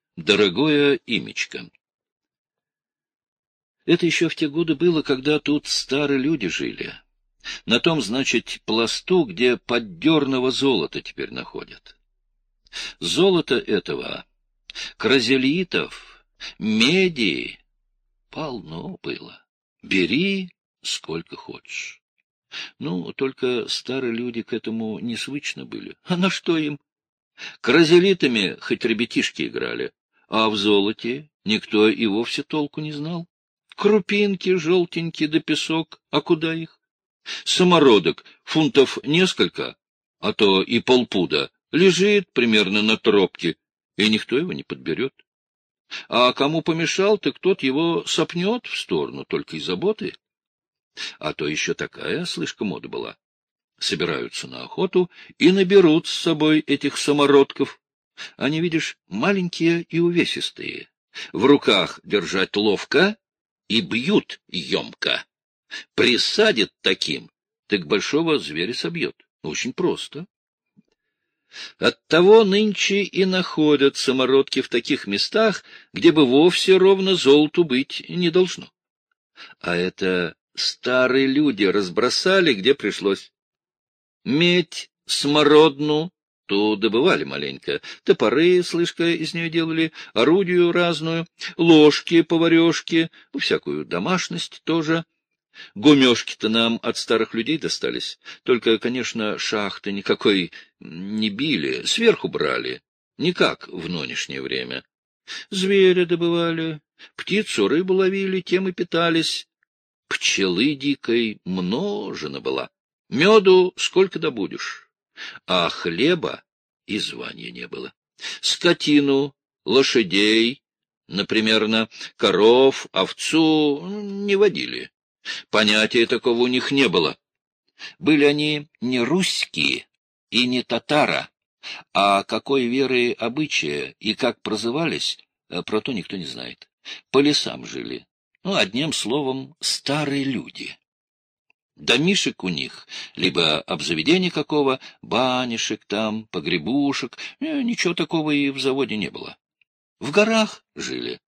Дорогое имечко. Это еще в те годы было, когда тут старые люди жили. На том, значит, пласту, где поддерного золота теперь находят. Золото этого, кразелитов, меди полно было. Бери сколько хочешь. Ну, только старые люди к этому не свычны были. А на что им? Кразелитами хоть ребятишки играли, а в золоте никто и вовсе толку не знал. Крупинки желтенькие да песок, а куда их? Самородок фунтов несколько, а то и полпуда, лежит примерно на тропке, и никто его не подберет. А кому помешал, так тот его сопнет в сторону, только из заботы. А то еще такая, слишком мода была. Собираются на охоту и наберут с собой этих самородков. Они, видишь, маленькие и увесистые. В руках держать ловко и бьют емко. Присадит таким, так большого зверя собьет. Очень просто. Оттого нынче и находят самородки в таких местах, где бы вовсе ровно золоту быть не должно. А это старые люди разбросали, где пришлось. Медь смородну то добывали маленько, топоры, слышка, из нее делали, орудию разную, ложки, поварешки, всякую домашность тоже. Гумешки-то нам от старых людей достались, только, конечно, шахты никакой не били, сверху брали, не как в нынешнее время. Зверя добывали, птицу, рыбу ловили, тем и питались. Пчелы дикой множина была. Меду сколько добудешь, а хлеба и звания не было. Скотину, лошадей, например, коров, овцу не водили. Понятия такого у них не было. Были они не русские и не татара, а какой веры обычая и как прозывались, про то никто не знает. По лесам жили. Ну, одним словом, старые люди. Домишек у них, либо обзаведения какого, банишек там, погребушек, ничего такого и в заводе не было. В горах жили.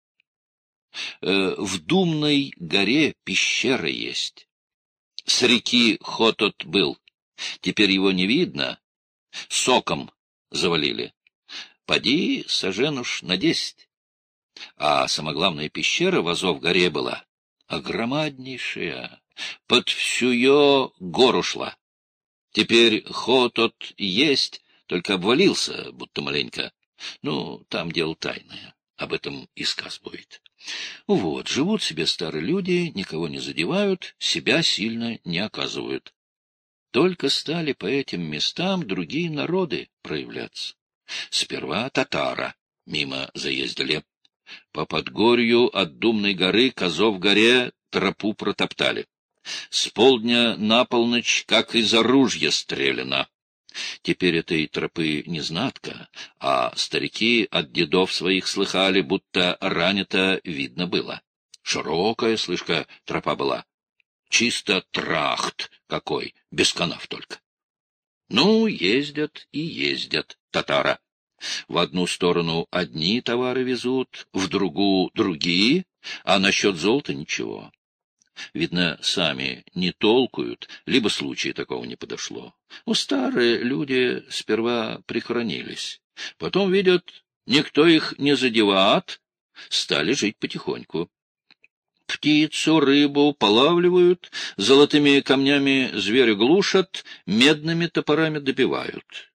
В Думной горе пещера есть. С реки Хотот был. Теперь его не видно. Соком завалили. Поди, сажен уж на 10. А самоглавная пещера в Азов-горе была огромаднейшая. Под всю ее гору шла. Теперь Хотот есть, только обвалился, будто маленько. Ну, там дело тайное. Об этом и сказ будет. Вот, живут себе старые люди, никого не задевают, себя сильно не оказывают. Только стали по этим местам другие народы проявляться. Сперва татара мимо заездили. По подгорью от Думной горы к Азов-горе тропу протоптали. С полдня на полночь, как из оружия стреляно. Теперь этой тропы не знатка, а старики от дедов своих слыхали, будто ранито видно было. Широкая, слышка, тропа была. Чисто трахт какой, без канав только. Ну, ездят и ездят татара. В одну сторону одни товары везут, в другую — другие, а насчет золота ничего. Видно, сами не толкуют, либо случая такого не подошло. Старые люди сперва прихоронились. Потом, видят, никто их не задевает, стали жить потихоньку. Птицу, рыбу полавливают, золотыми камнями зверя глушат, медными топорами добивают.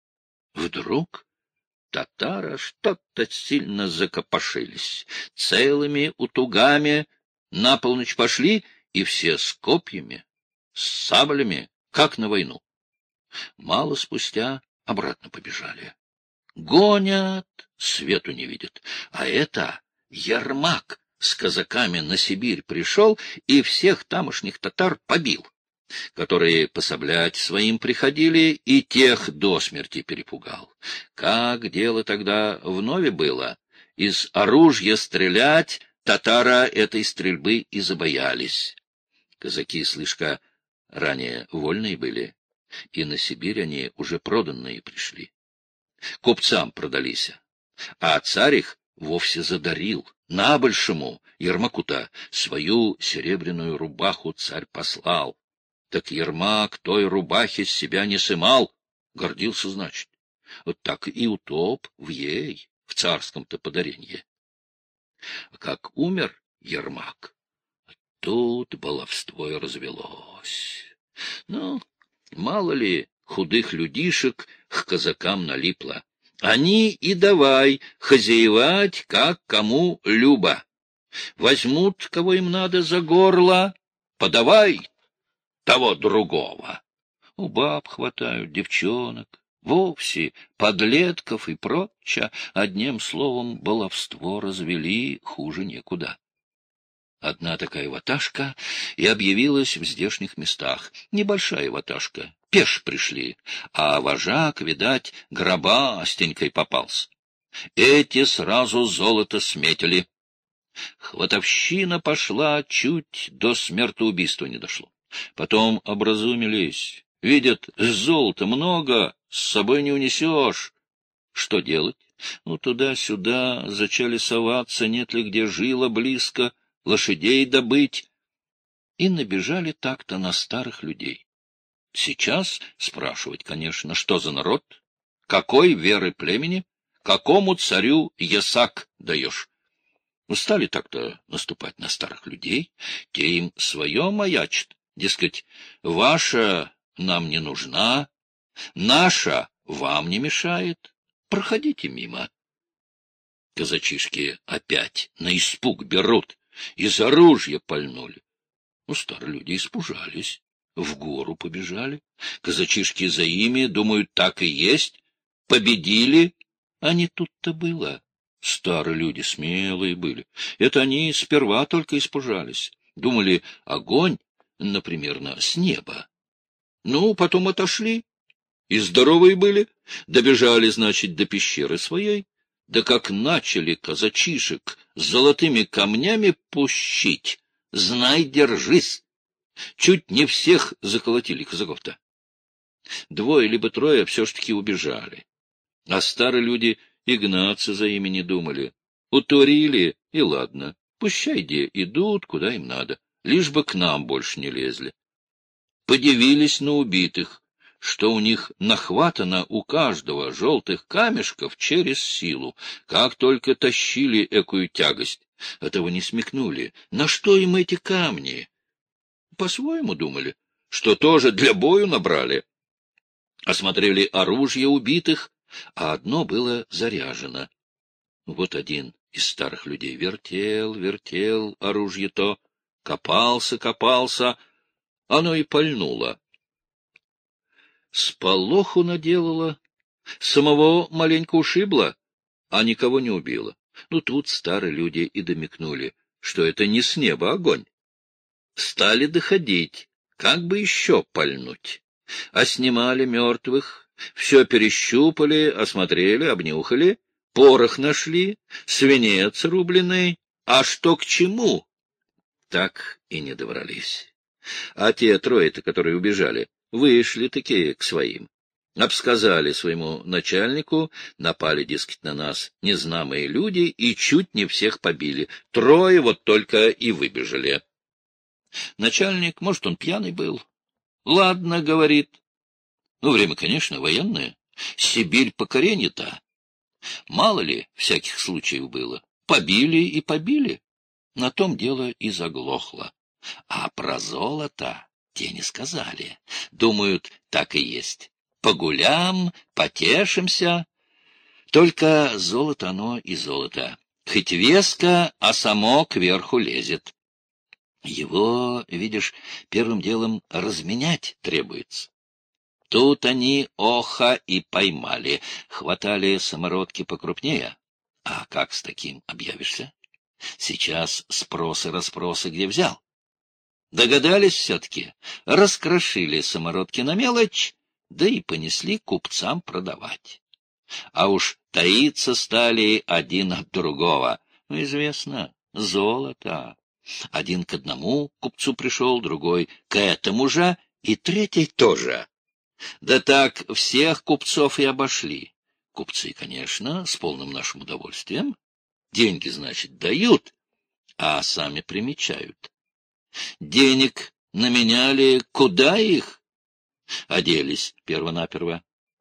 Вдруг татары что-то сильно закопошились, целыми утугами на полночь пошли, и все с копьями, с саблями, как на войну. Мало спустя обратно побежали. Гонят, свету не видят. А это Ермак с казаками на Сибирь пришел и всех тамошних татар побил, которые пособлять своим приходили, и тех до смерти перепугал. Как дело тогда вновь было? Из оружия стрелять татара этой стрельбы и забоялись. Казаки, слышка, ранее вольные были, и на Сибирь они уже проданные пришли. Купцам продались, а царь их вовсе задарил набольшему Ермаку-то свою серебряную рубаху царь послал. Так Ермак той рубахи с себя не сымал, гордился, значит. Вот так и утоп в ей, в царском-то подаренье. Как умер Ермак, тут баловство и развелось. Ну, мало ли худых людишек к казакам налипло. Они и давай хозяевать, как кому любо. Возьмут, кого им надо, за горло, подавай того другого. У баб хватают, девчонок, вовсе подлетков и прочее. Одним словом, баловство развели хуже некуда. Одна такая ваташка и объявилась в здешних местах. Небольшая ваташка, пеш пришли, а вожак, видать, гробастенькой попался. Эти сразу золото сметили. Хватовщина пошла, чуть до смертоубийства не дошло. Потом образумились. Видят, золота много, с собой не унесешь. Что делать? Ну, туда-сюда зачали соваться, нет ли где жила близко, лошадей добыть. И набежали так-то на старых людей. Сейчас спрашивать, конечно, что за народ, какой веры племени, какому царю ясак даешь. Стали так-то наступать на старых людей, те им свое маячат, дескать, ваша нам не нужна, наша вам не мешает, проходите мимо. Казачишки опять на испуг берут, из оружия пальнули. Ну, старые люди испужались, в гору побежали. Казачишки за ими, думают, так и есть, победили, а не тут-то было. Старые люди смелые были. Это они сперва только испужались. Думали, огонь, например, с неба. Ну, потом отошли, и здоровые были. Добежали, значит, до пещеры своей. Да как начали казачишек с золотыми камнями пущить, знай, держись. Чуть не всех заколотили казаков-то. Двое либо трое все ж таки убежали. А старые люди и гнаться за ими не думали. Утворили, и ладно. Пущай где идут, куда им надо, лишь бы к нам больше не лезли. Подивились на убитых, что у них нахватано у каждого желтых камешков через силу. Как только тащили экую тягость, этого не смекнули. На что им эти камни? По-своему думали, что тоже для бою набрали. Осмотрели оружие убитых, а одно было заряжено. Вот один из старых людей вертел оружие то, копался, оно и пальнуло. Сполоху наделало, самого маленько ушибло, а никого не убило. Ну, тут старые люди и домекнули, что это не с неба огонь. Стали доходить, как бы еще пальнуть. А снимали мертвых, все перещупали, осмотрели, обнюхали, порох нашли, свинец рубленый, а что к чему? Так и не добрались. А те трое-то, которые убежали, вышли такие к своим. Обсказали своему начальнику, напали, дескать, на нас незнамые люди и чуть не всех побили. Трое вот только и выбежали. Начальник, может, он пьяный был. Ладно, говорит. Ну, время, конечно, военное. Сибирь покорение-то. Мало ли всяких случаев было. Побили и побили. На том дело и заглохло. А про золото те не сказали. Думают, так и есть. Погулям, потешимся. Только золото оно и золото. Хоть веско, а само кверху лезет. Его, видишь, первым делом разменять требуется. Тут они оха и поймали, хватали самородки покрупнее. А как с таким объявишься? Сейчас спросы-расспросы где взял. Догадались все-таки, раскрошили самородки на мелочь, да и понесли купцам продавать. А уж таиться стали один от другого. Ну, известно, золото. Один к одному купцу пришел, другой к этому же, и третий тоже. Да так всех купцов и обошли. Купцы, конечно, с полным нашим удовольствием. Деньги, значит, дают, а сами примечают. Денег наменяли, куда их? Оделись первонаперво.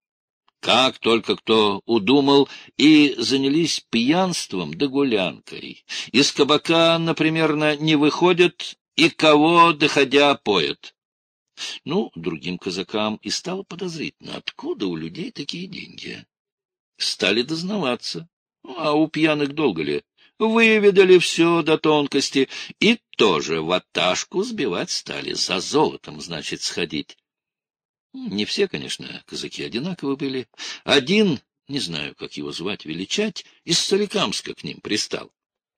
Как только кто удумал, и занялись пьянством да гулянкой. Из кабака, например, не выходят, и кого, доходя, поят. Ну, другим казакам и стало подозрительно, откуда у людей такие деньги. Стали дознаваться. А у пьяных долго ли? Выведали все до тонкости и тоже ваташку сбивать стали. За золотом, значит, сходить. Не все, конечно, казаки одинаковы были. Один, не знаю, как его звать, величать, из Соликамска к ним пристал.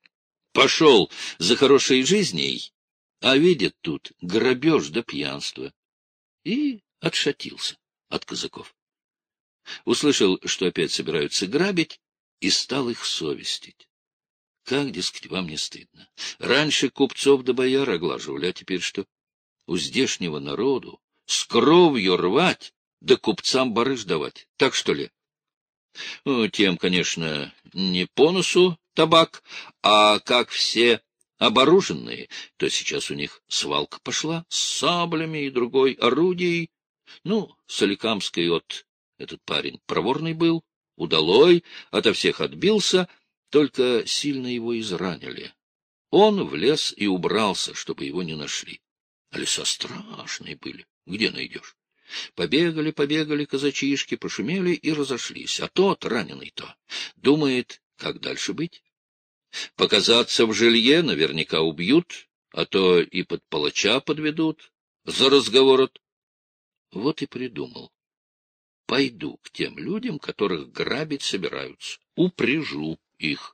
Пошел за хорошей жизней, а видит тут грабеж да пьянство. И отшатился от казаков. Услышал, что опять собираются грабить, и стал их совестить. Как, дескать, вам не стыдно? Раньше купцов да бояр оглаживали, а теперь что? У здешнего народу с кровью рвать, да купцам барыш давать. Так что ли? Ну, тем, конечно, не по носу табак, а как все оборуженные, то сейчас у них свалка пошла с саблями и другой орудией. Ну, Соликамский этот парень проворный был, удалой, ото всех отбился, только сильно его изранили. Он влез и убрался, чтобы его не нашли. А леса страшные были, где найдешь? Побегали казачишки, пошумели и разошлись. А тот, раненый-то, думает, как дальше быть? Показаться в жилье наверняка убьют, а то и под палача подведут. За разговор. Вот и придумал. Пойду к тем людям, которых грабить собираются, упряжу их.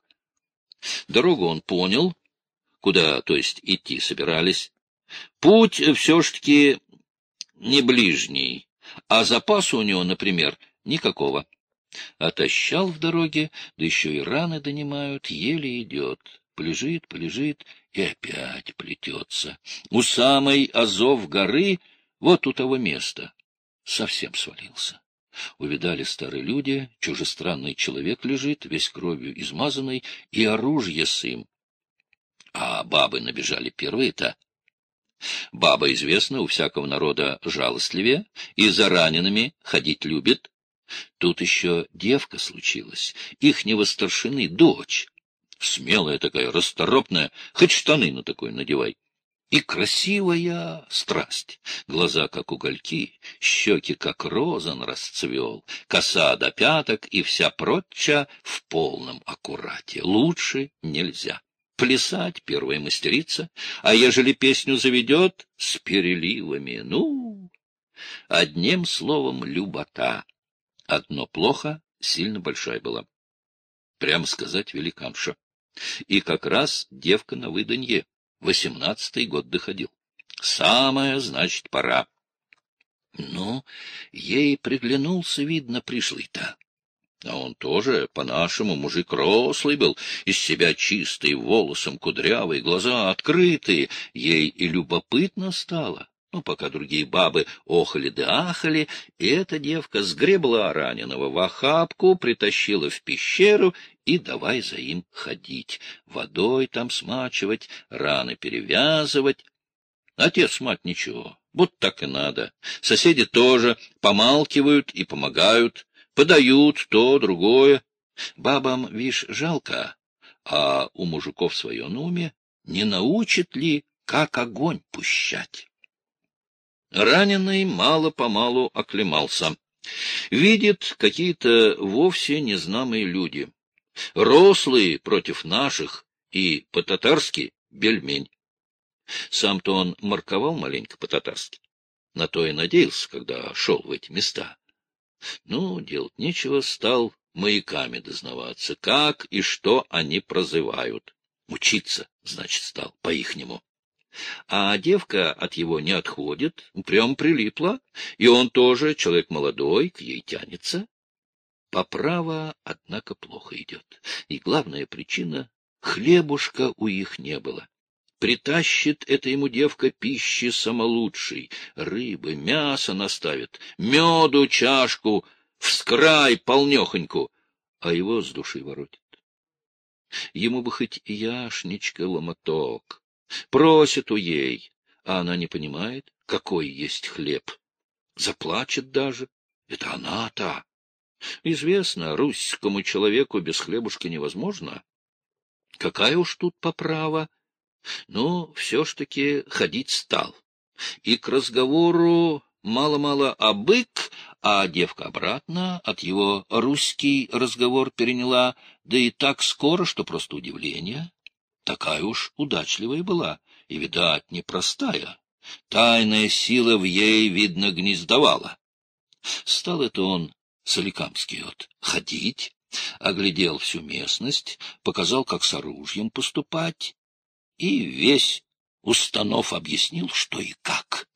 Дорогу он понял, куда, то есть, идти собирались. Путь все ж таки не ближний, а запаса у него, например, никакого. Отощал в дороге, да еще и раны донимают, еле идет. Полежит и опять плетется. У самой Азов горы, вот у того места, совсем свалился. Увидали старые люди, чужестранный человек лежит, весь кровью измазанный, и оружие с им. А бабы набежали первые-то. Баба, известно, у всякого народа жалостливее и за ранеными ходить любит. Тут еще девка случилась, ихнего старшины дочь. Смелая такая, расторопная, хоть штаны на такой надевай. И красивая страсть, глаза как угольки, щеки как розан расцвел, коса до пяток и вся прочая в полном аккурате. Лучше нельзя. Плясать первая мастерица, а ежели песню заведет, с переливами, ну, одним словом, любота. Одно плохо, сильно большая была. Прямо сказать, великанша. И как раз девка на выданье. 18-й год доходил. Самое, значит, пора. Ну, ей приглянулся, видно, пришлый-то. А он тоже, по-нашему, мужик рослый был, из себя чистый, волосом кудрявый, глаза открытые. Ей и любопытно стало. Ну, пока другие бабы охали да ахали, и эта девка сгребла раненого в охапку, притащила в пещеру и давай за им ходить, водой там смачивать, раны перевязывать. Отец-мать ничего, вот так и надо. Соседи тоже помалкивают и помогают, подают то, другое. Бабам, вишь, жалко, а у мужиков свое на уме, не научит ли, как огонь пущать? Раненый мало-помалу оклемался. Видит какие-то вовсе незнакомые люди. Рослые против наших и по-татарски бельмень. Сам-то он марковал маленько по-татарски. На то и надеялся, когда шел в эти места. Ну, делать нечего, стал маяками дознаваться, как и что они прозывают. Учиться, значит, стал по-ихнему. А девка от его не отходит, прям прилипла, и он тоже, человек молодой, к ей тянется. Поправа, однако, плохо идет. И главная причина — хлебушка у их не было. Притащит это ему девка пищи самолучшей, рыбы, мясо наставит, меду чашку, вскрай полнехоньку, а его с души воротит. Ему бы хоть яшничка ломоток. Просит у ей, а она не понимает, какой есть хлеб. Заплачет даже. Это она-то. Известно, русскому человеку без хлебушка невозможно. Какая уж тут поправа. Но все ж таки ходить стал. И к разговору мало-мало обык, а девка обратно от его русский разговор переняла, да и так скоро, что просто удивление. Такая уж удачливая была, и, видать, непростая. Тайная сила в ей, видно, гнездовала. Стал это он, Соликамский, ходить, оглядел всю местность, показал, как с оружием поступать, и весь установ объяснил, что и как.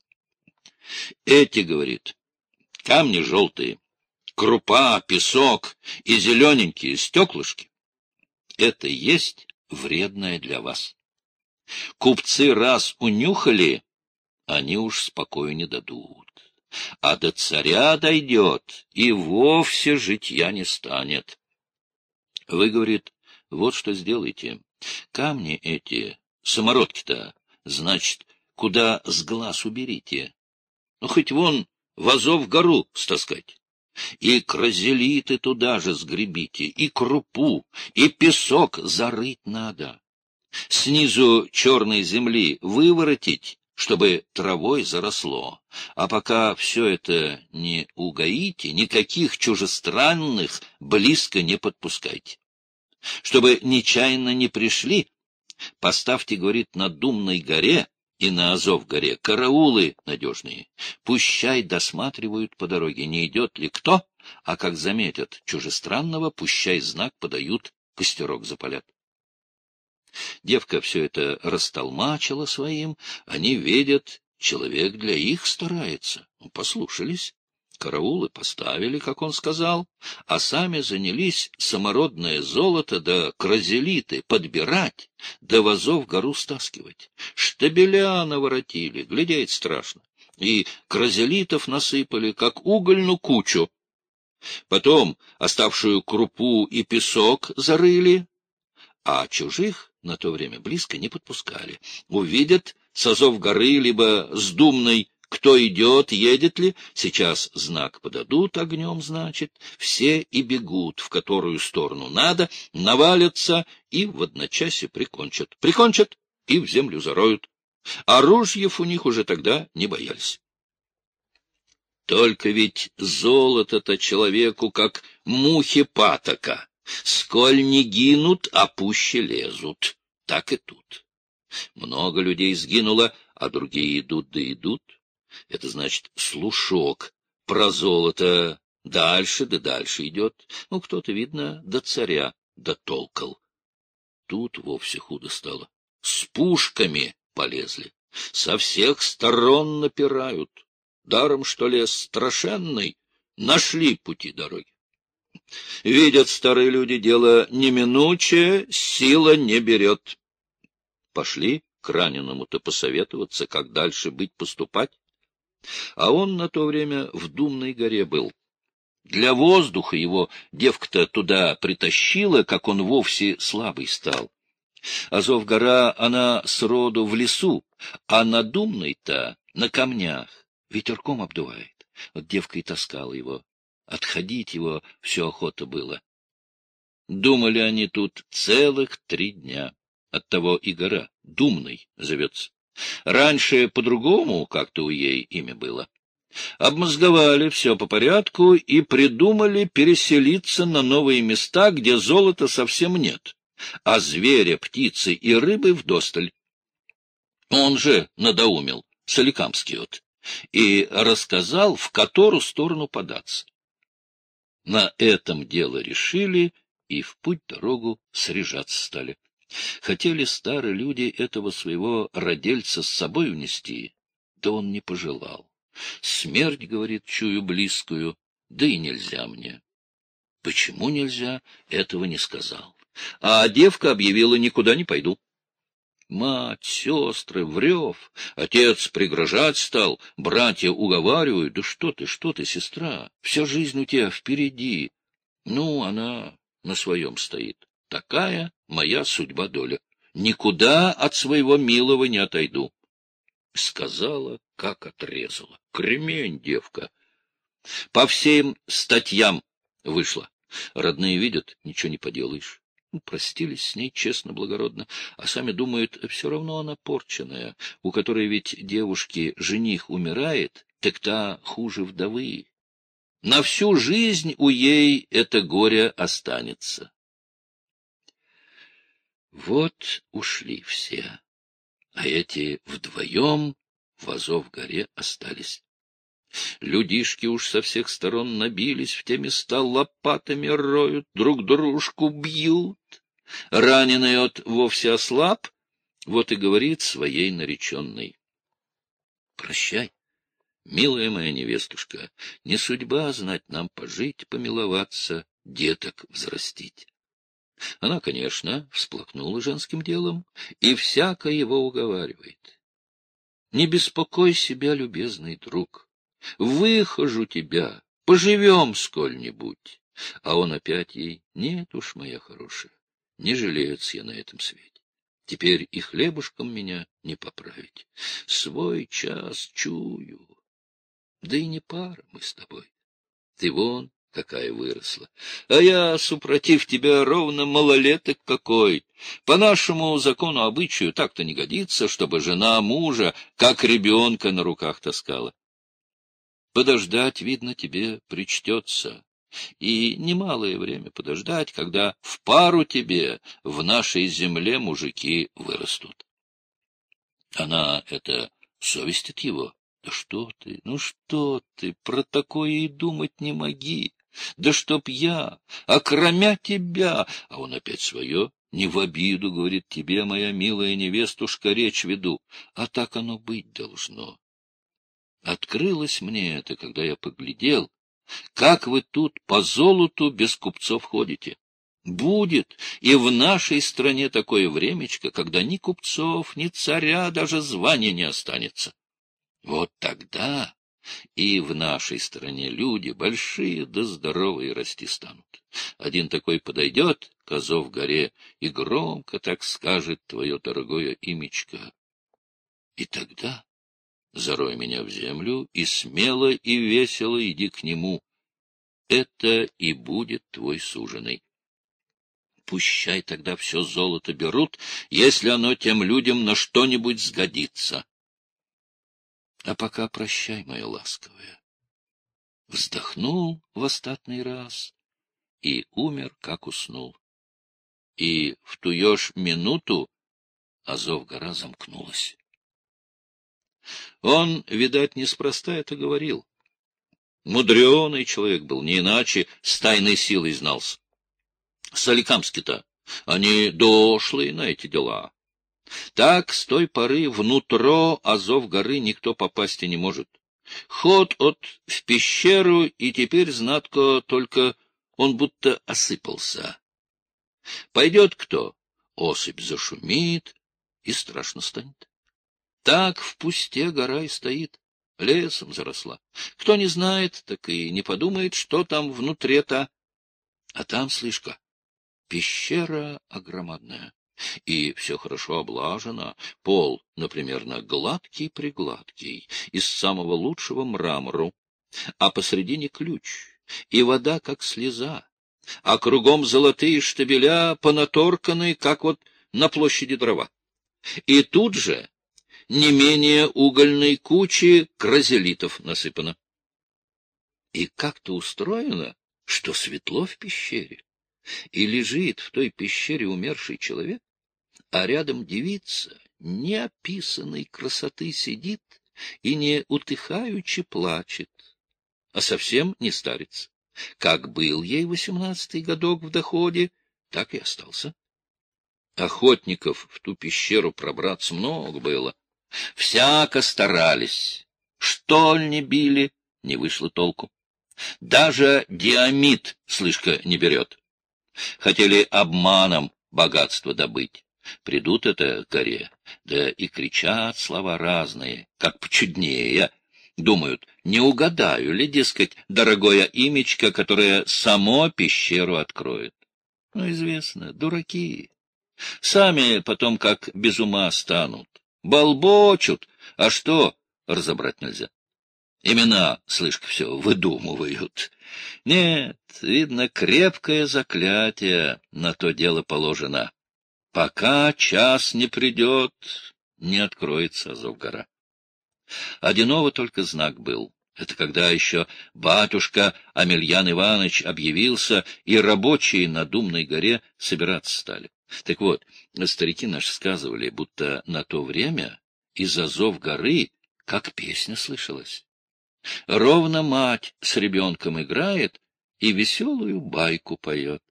Эти, говорит, камни желтые, крупа, песок и зелененькие стеклышки — это есть вредное для вас. Купцы раз унюхали, они уж спокою не дадут. А до царя дойдет, и вовсе житья не станет. Вы, говорит, вот что сделайте. Камни эти, самородки-то, значит, куда с глаз уберите. Ну, хоть вон в Азов-гору стаскать. И кразелиты туда же сгребите, и крупу, и песок зарыть надо. Снизу черной земли выворотить, чтобы травой заросло. А пока все это не угоите, никаких чужестранных близко не подпускайте. Чтобы нечаянно не пришли, поставьте, говорит, на Думной горе и на Азов-горе караулы надежные. Пущай досматривают по дороге, не идет ли кто, а как заметят чужестранного, пущай знак подают, костерок запалят. Девка все это растолмачила своим, они видят, человек для их старается. Послушались, караулы поставили, как он сказал, а сами занялись самородное золото да кразелиты подбирать, да в Азов-гору стаскивать. Штабеля наворотили, глядеть страшно, и кразелитов насыпали, как угольную кучу. Потом оставшую крупу и песок зарыли, а чужих на то время близко не подпускали. Увидят с Азов-горы либо с Думной, кто идет, едет ли, сейчас знак подадут огнем, значит, все и бегут, в которую сторону надо, навалятся и в одночасье прикончат. Прикончат и в землю зароют. А ружьев у них уже тогда не боялись. Только ведь золото-то человеку, как мухи патока. Сколь не гинут, а пуще лезут. Так и тут. Много людей сгинуло, а другие идут да идут. Это значит, слушок про золото дальше да дальше идет. Ну, кто-то, видно, до царя дотолкал. Тут вовсе худо стало. С пушками полезли. Со всех сторон напирают. Даром, что лес страшенный, нашли пути дороги. Видят старые люди, дело неминучее, сила не берет. Пошли к раненому-то посоветоваться, как дальше быть, поступать. А он на то время в Думной горе был. Для воздуха его девка-то туда притащила, как он вовсе слабый стал. Азов-гора, она сроду в лесу, а на Думной-то на камнях ветерком обдувает. Вот девка и таскала его. Отходить его все охота было. Думали они тут целых 3 дня. Оттого и гора Думной зовется. Раньше по-другому как-то у ей имя было. Обмозговали все по порядку и придумали переселиться на новые места, где золота совсем нет, а зверя, птицы и рыбы вдосталь. Он же надоумил, Соликамский и рассказал, в которую сторону податься. На этом дело решили и в путь-дорогу срежаться стали. Хотели старые люди этого своего родельца с собой унести, да он не пожелал. Смерть, говорит, чую близкую, да и нельзя мне. Почему нельзя, этого не сказал. А девка объявила, никуда не пойду. Мать, сестры, врев, отец пригрожать стал, братья уговаривают, да что ты, сестра, вся жизнь у тебя впереди. Ну, она на своем стоит. такая моя судьба-доля. Никуда от своего милого не отойду. Сказала, как отрезала. Кремень, девка. По всем статьям вышла. Родные видят, ничего не поделаешь. Простились с ней честно, благородно, а сами думают, все равно она порченная, у которой ведь девушки жених умирает, так та хуже вдовы. На всю жизнь у ей это горе останется. Вот ушли все, а эти вдвоем в Азов-горе остались. Людишки уж со всех сторон набились в те места, лопатами роют, друг дружку бьют. Раненый вовсе ослаб, вот и говорит своей нареченной: «Прощай, милая моя невестушка, не судьба знать нам пожить, помиловаться, деток взрастить». Она, конечно, всплакнула женским делом и всяко его уговаривает. «Не беспокой себя, любезный друг, выхожу тебя, поживем сколь-нибудь». А он опять ей: «Нет уж, моя хорошая, не жилец я на этом свете. Теперь и хлебушком меня не поправить. Свой час чую. Да и не пара мы с тобой. Ты вон какая выросла. А я, супротив тебя, ровно малолеток какой. По нашему закону обычаю так-то не годится, чтобы жена мужа как ребенка на руках таскала. Подождать, видно, тебе причтется. И немалое время подождать, когда в пару тебе в нашей земле мужики вырастут». Она это совестит его. «Да что ты, ну что ты, про такое и думать не моги. Да чтоб я, окромя тебя». А он опять свое: «Не в обиду, — говорит, — тебе, моя милая невестушка, речь веду, а так оно быть должно. Открылось мне это, когда я поглядел, как вы тут по золоту без купцов ходите. Будет и в нашей стране такое времечко, когда ни купцов, ни царя, даже звания не останется. Вот тогда и в нашей стране люди большие да здоровые расти станут. Один такой подойдет к Азов-горе и громко так скажет твое дорогое имечко. И тогда зарой меня в землю и смело и весело иди к нему. Это и будет твой суженый. Пущай тогда все золото берут, если оно тем людям на что-нибудь сгодится. А пока прощай, моя ласковая». Вздохнул в остатный раз и умер, как уснул. И в тую ж минуту Азов-гора замкнулась. Он, видать, неспроста это говорил. Мудреный человек был, не иначе с тайной силой знался. Соликамски-то они дошлые на эти дела. Так с той поры внутро Азов-горы никто попасть и не может. Ход в пещеру, и теперь знатко только он будто осыпался. Пойдет кто, осыпь зашумит, и страшно станет. Так в пусте гора и стоит, лесом заросла. Кто не знает, так и не подумает, что там внутри-то. А там, слышь-ка, пещера огромадная, и все хорошо облажено. Пол, например, гладкий-пригладкий, из самого лучшего мрамору, а посредине ключ, и вода, как слеза, а кругом золотые штабеля понаторканы, как вот на площади дрова. И тут же не менее угольной кучи кразелитов насыпано. И как-то устроено, что светло в пещере, и лежит в той пещере умерший человек, а рядом девица неописанной красоты сидит и не утыхаючи плачет, а совсем не старится. Как был ей 18-й годок в доходе, так и остался. Охотников в ту пещеру пробраться много было. Всяко старались. Штоль не били, не вышло толку. Даже Диамид, слышка, не берет. Хотели обманом богатство добыть. Придут это к горе, да и кричат слова разные, как почуднее. Думают, не угадаю ли, дескать, дорогое имечко, которое само пещеру откроет. Ну, известно, дураки. Сами потом как без ума станут. Болбочут. А что, разобрать нельзя. Имена, слышь, все выдумывают. Нет, видно, крепкое заклятие на то дело положено. Пока час не придет, не откроется Азов-гора. Одиново только знак был. Это когда еще батюшка Амельян Иванович объявился, и рабочие на Думной горе собираться стали. Так вот, старики наши сказывали, будто на то время из Азов-горы как песня слышалась. Ровно мать с ребенком играет и веселую байку поет.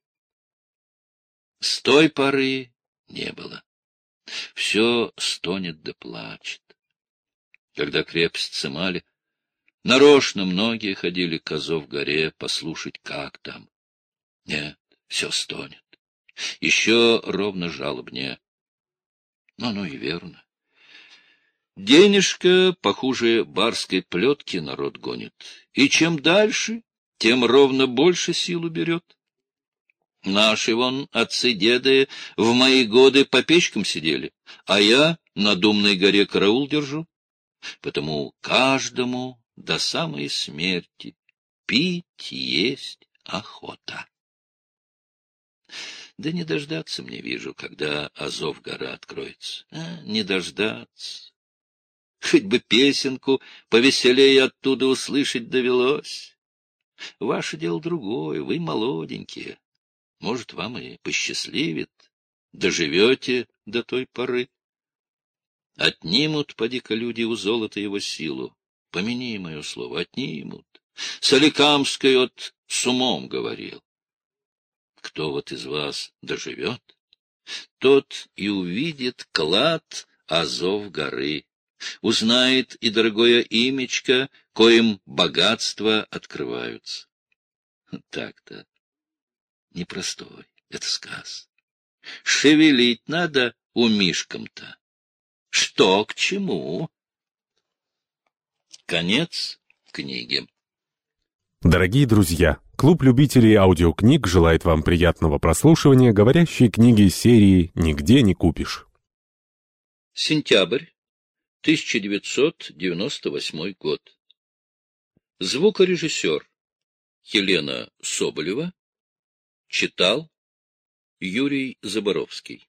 С той поры не было. Все стонет да плачет. Когда крепость сымали, нарочно многие ходили к Азов-горе послушать, как там. Нет, все стонет. Еще ровно жалобнее. Ну и верно. Денежка похуже барской плетки народ гонит. И чем дальше, тем ровно больше силу берет. Наши вон отцы-деды в мои годы по печкам сидели, а я на Думной горе караул держу. Потому каждому до самой смерти пить есть охота. Да не дождаться мне, вижу, когда Азов-гора откроется. Не дождаться. Хоть бы песенку повеселее оттуда услышать довелось. Ваше дело другое, вы молоденькие. Может, вам и посчастливит. Доживете до той поры. Отнимут, поди-ка, люди у золота его силу. Помяни мое слово, отнимут. Соликамский от с умом говорил. Кто вот из вас доживет, тот и увидит клад Азов-горы, узнает и дорогое имечко, коим богатства открываются. Так-то. Непростой, это сказ. Шевелить надо умишком-то. Что к чему? Конец книги. Дорогие друзья, клуб любителей аудиокниг желает вам приятного прослушивания говорящей книги серии «Нигде не купишь». Сентябрь 1998 год. Звукорежиссер Елена Соболева читал Юрий Заборовский.